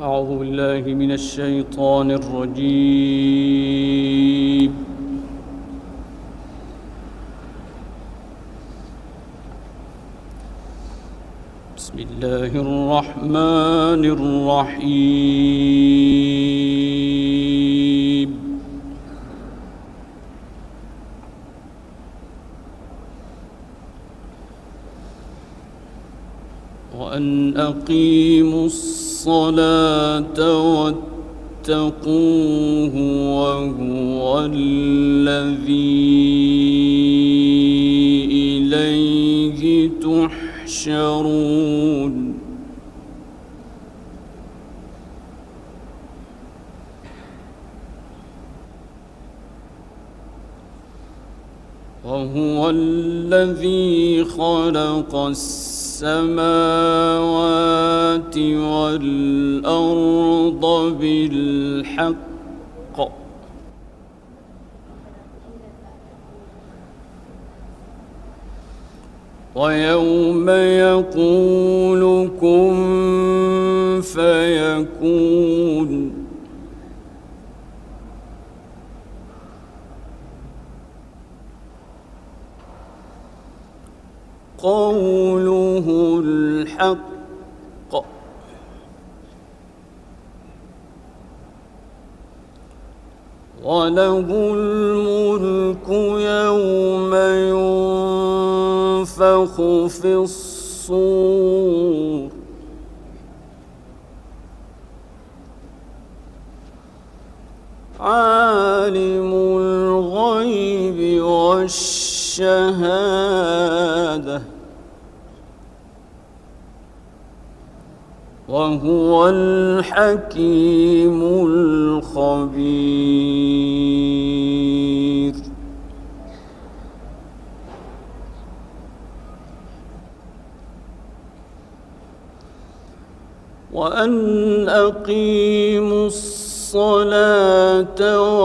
أعوذ بالله من الشيطان الرجيم. بسم الله الرحمن الرحيم. وأن أقيموا الصلاة واتقوه وهو الذي إليه تحشرون. وهو الذي خلق السماوات والأرض بالحق ويوم يقول كن فيكون قوله الحق وله الملك يوم ينفخ في الصور عالم الغيب والشهادة وهو الحكيم الخبير. وأن أقيموا الصلاة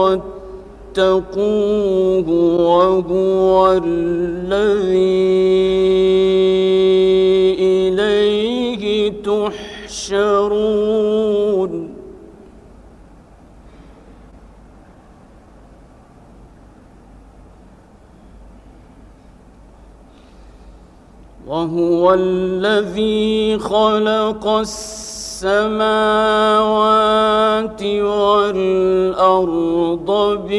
واتقوه وهو الذي إليه تحشرون. وهو الذي خلق السماوات والأرض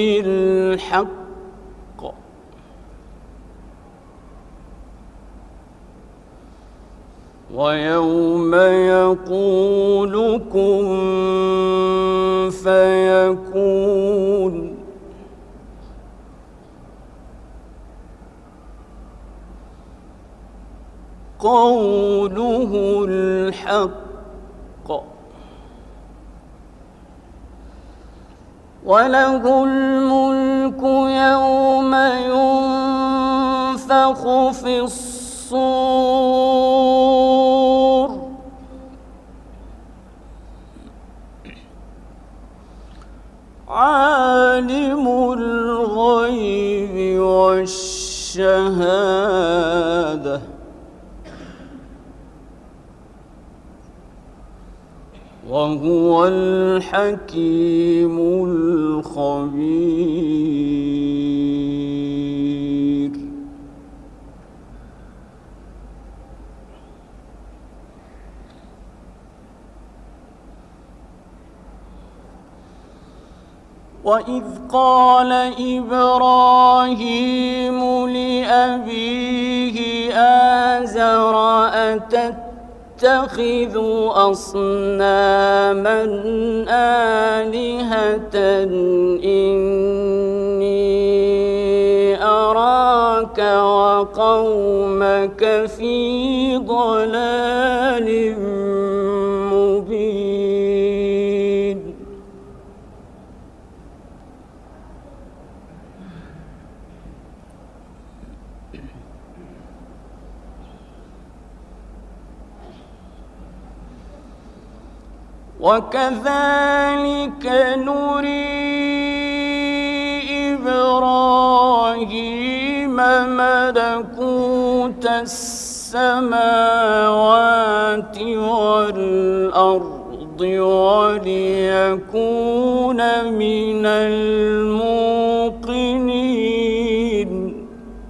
بالحق ويوم يقول كن فيكون قوله الحق وله الملك يوم ينفخ في الصور عالم الغيب والشهادة وهو الحكيم الخبير. وإذ قال إبراهيم لأبيه آزر أتتخذ أصناما آلهة إني أراك وقومك في ضلال مبين. وكذلك نري إبراهيم ملكوت السماوات والأرض وليكون من الموقنين.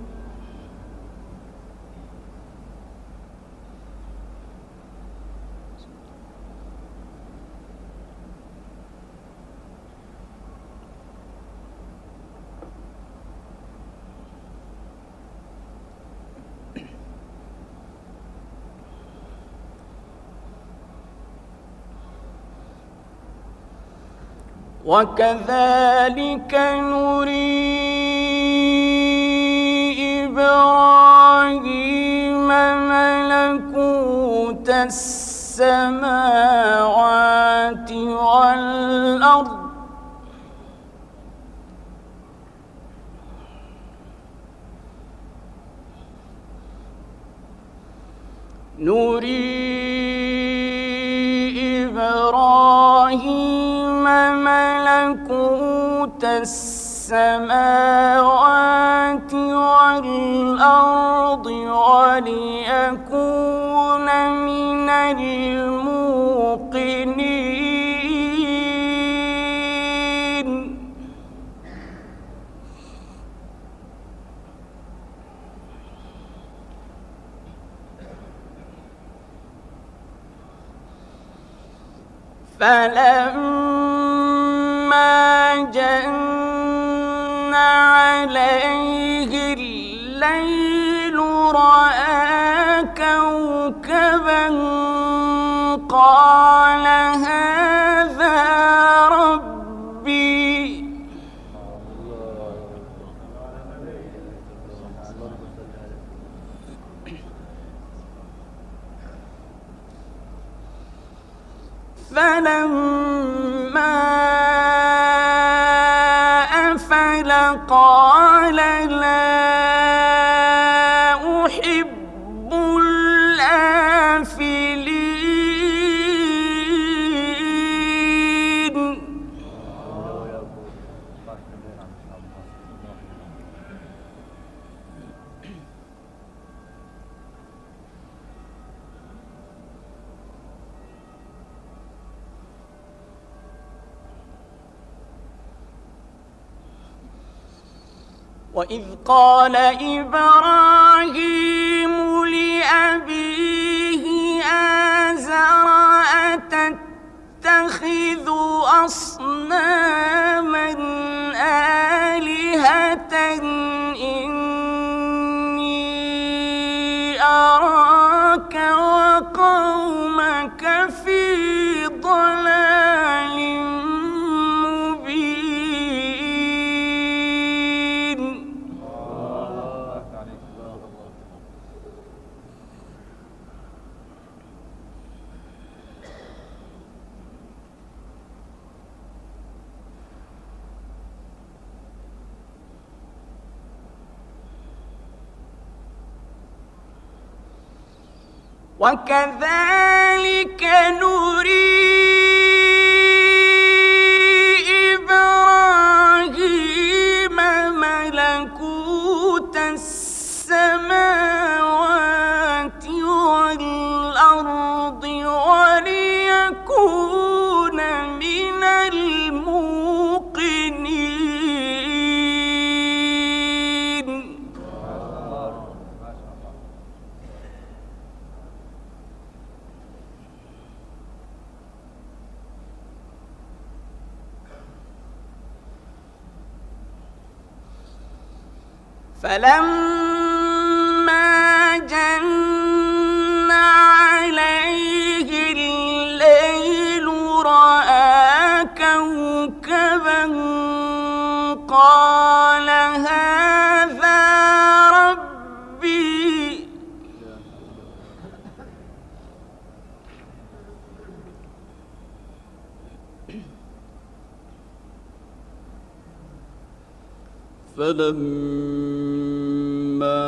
وكذلك نري إبراهيم ملكوت السماوات والأرض ملكوت السماوات والأرض وليكون من الموقنين. فلما جن عليه الليل رأى كوكبا قال هذا ربي. فلما أفل قال لا أحب الآفلين. وإذ قال إبراهيم لأبيه آزر أتتخذ أصناما آلهة إني أراك وقومك في ضلال وكذلك نري إبراهيم ملكوت السماوات والأرض وليكون من الموقنين. فلما جن عليه الليل رأى كوكبا قال هذا ربي. فلما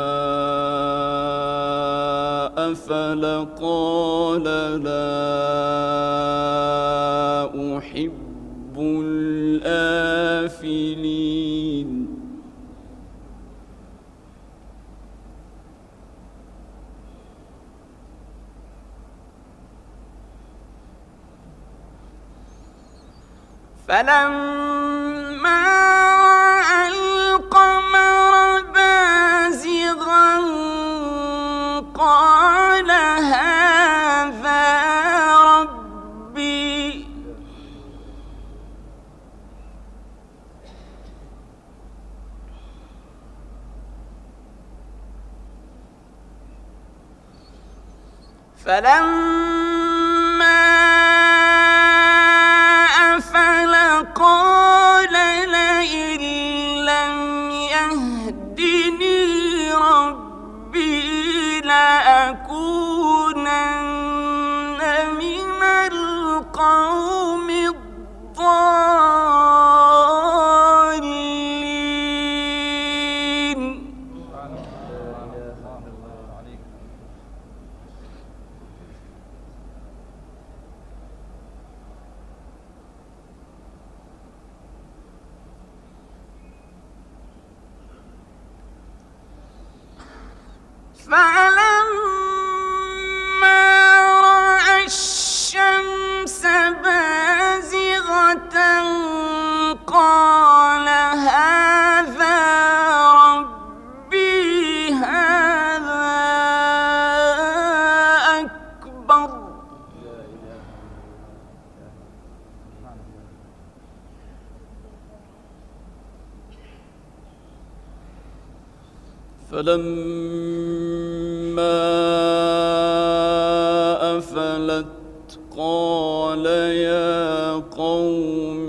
أفل قال لا أحب الآفلين. فلما رأى القمر بازغا قال هذا ربي فلما أفل قال لئن لم يهدني ربي لأكونن من القوم الضالين. فلما رأى الشمس بازغة قال هذا ربي هذا أكبر. فلما أفلت قال يا قوم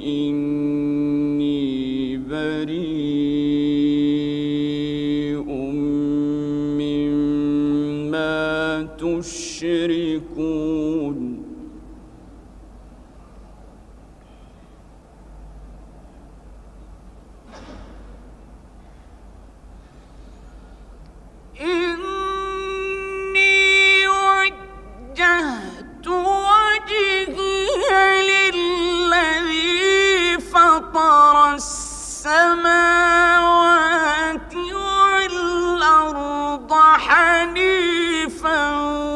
إني بريء مما تشركون. إني وجهت وجهي للذي فطر السماوات والأرض حنيفا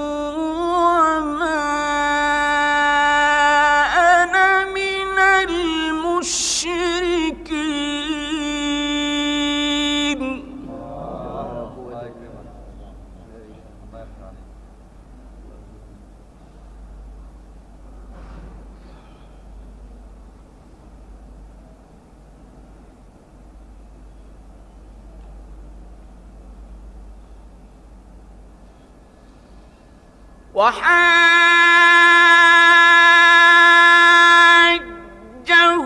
وما أنا من المشركين. وحاجه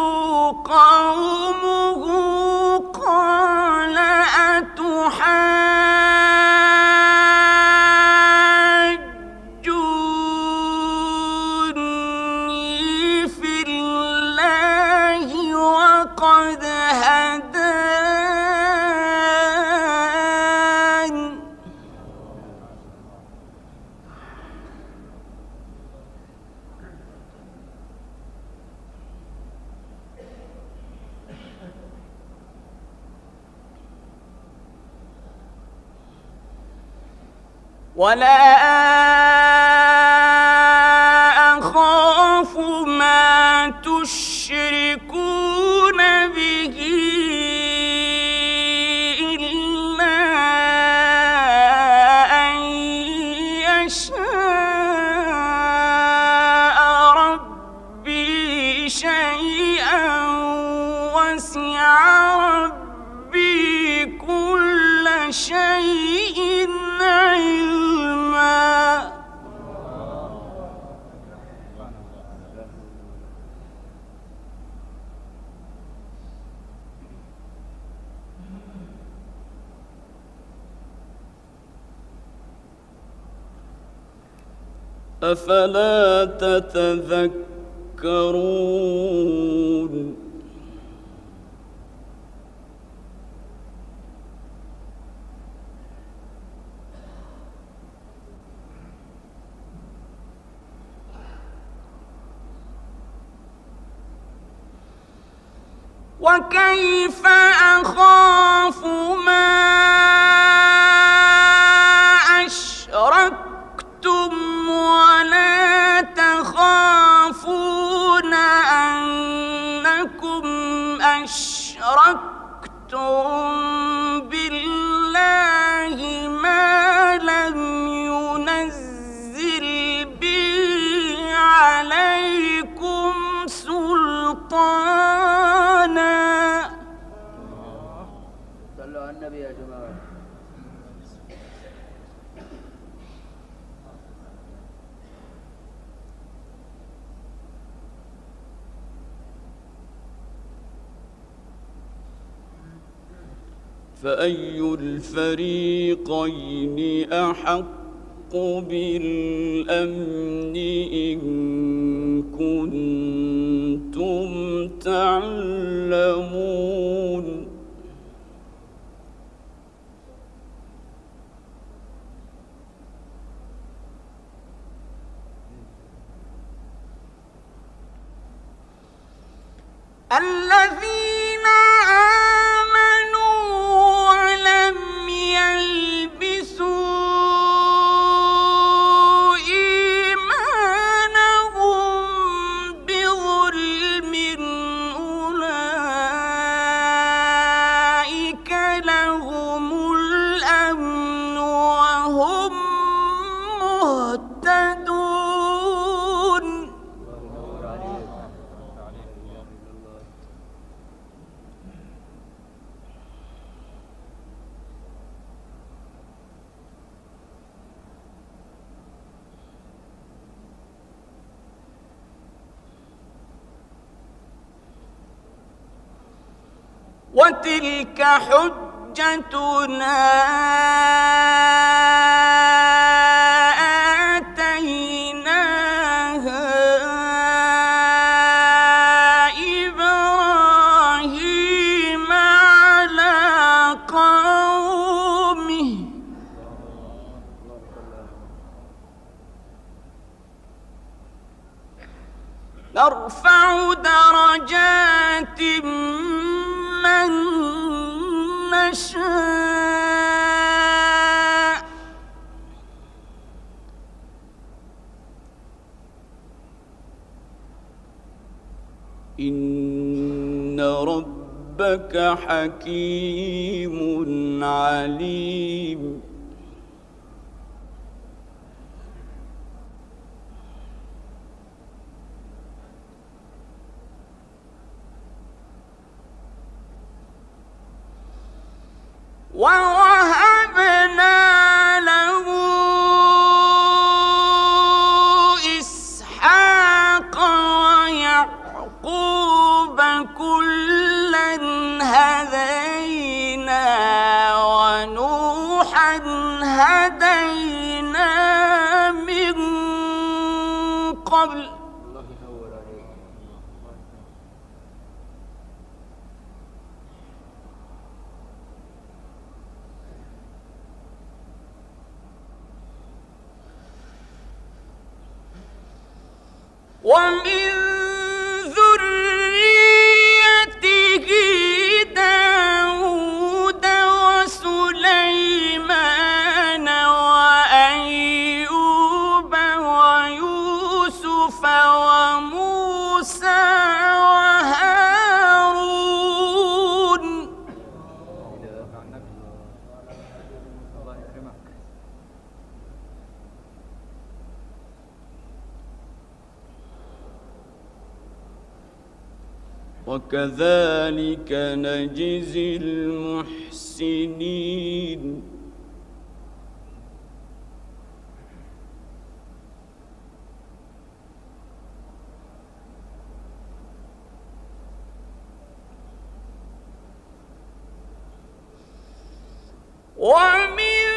قومه قال أتحاجوني في الله وقد هدان. ولا أخاف ما تشركون به إلا أن يشاء ربي شيئا وسع ربي كل شيء علما. أفلا تتذكرون. وكيف أخاف ما أشركتم ولا تخافون أن أشركتم بالله ما لم ينزل به عليكم سلطانا. صلوا على النبي يا جماعة. فأي الفريقين أحق بالأمن إن كنتم تعلمون. الذين آمنوا ولم يلبسوا إيمانهم بظلم أولئك لهم الأمن وهم مهتدون. وتلك حجتنا آتيناها إبراهيم على قومه نرفع درجات من نشاء إن ربك حكيم عليم. ووهبنا له إسحاق ويعقوب كلا هدينا ونوحا هدينا من قبل ومن ذريته داود وسليمان وأيوب ويوسف وموسى وهارون. وكذلك نجزي المحسنين. ومن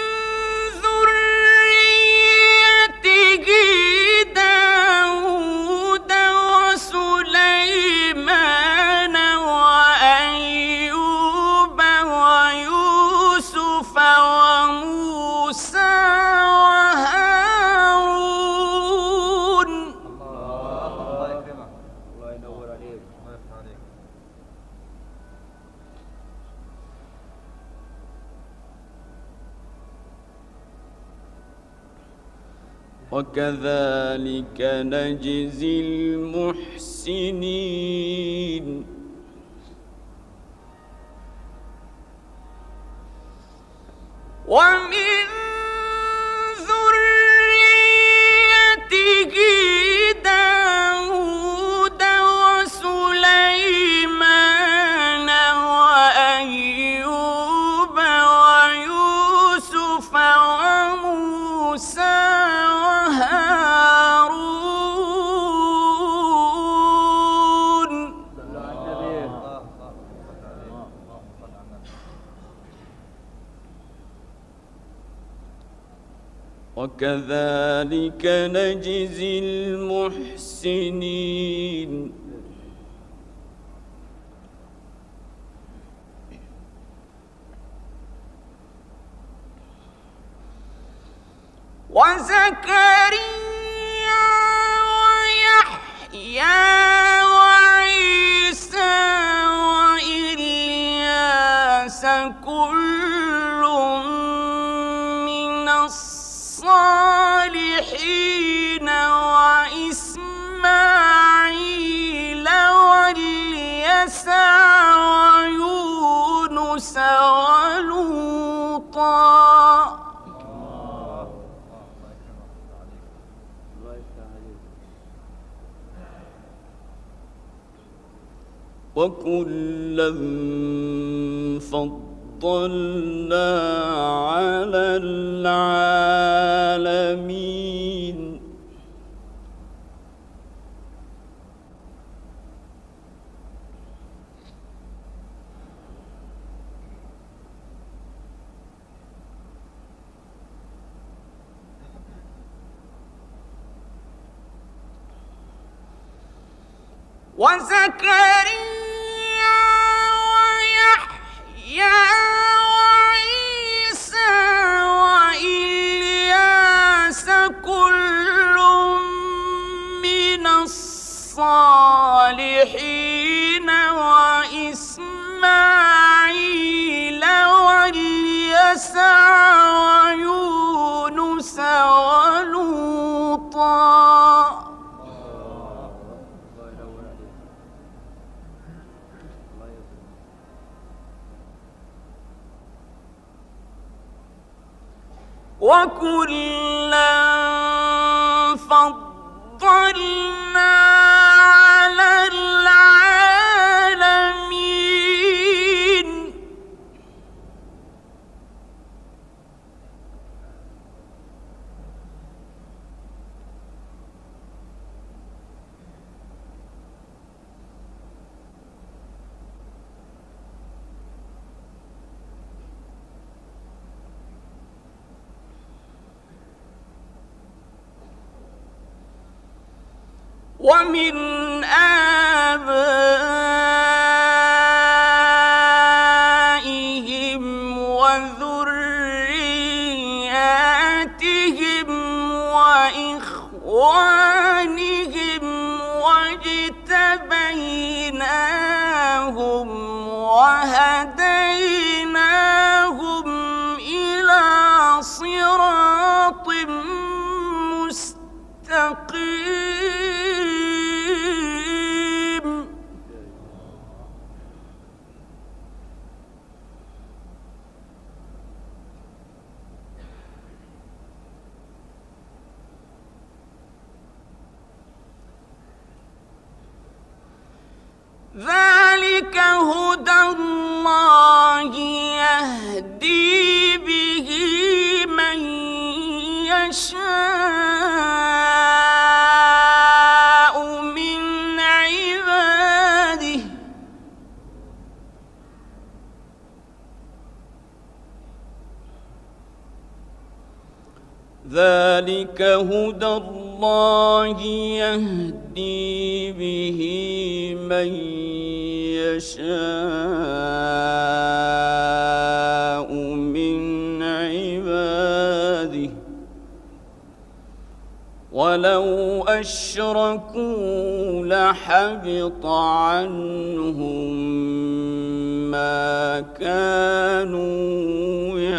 ذريته داود وسليمان وأيوب ويوسف وموسى وهارون. الله يكرمك. الله ينور عليك. الله يفتح عليك. وكذلك نجزي المحسنين. ومن ذريته داود وسليمان وأيوب ويوسف وموسى وهارون. وكذلك نجزي المحسنين. وزكريا ويحيى وعيسى وإلياس كل من الصالحين وإسماعيل واليسع ويونس ولوطا. وكلا فضلنا على العالمين. وزكريا ويحيى وعيسى وإلياس كل من الصالحين وإسماعيل واليسع ويونس ولوطا. وكلا فضلنا على العالمين. ومن آبائهم وذرياتهم وإخوانهم واجتبيناهم وهديناهم إلى صراط مستقيم. ذلك هدى الله يهدي به من يشاء من عباده. ذلك هدى الله يهدي به من يشاء من عباده ولو أشركوا لحبط عنهم ما كانوا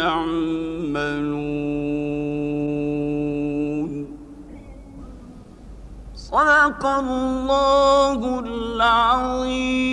يعملون. صدق الله العظيم.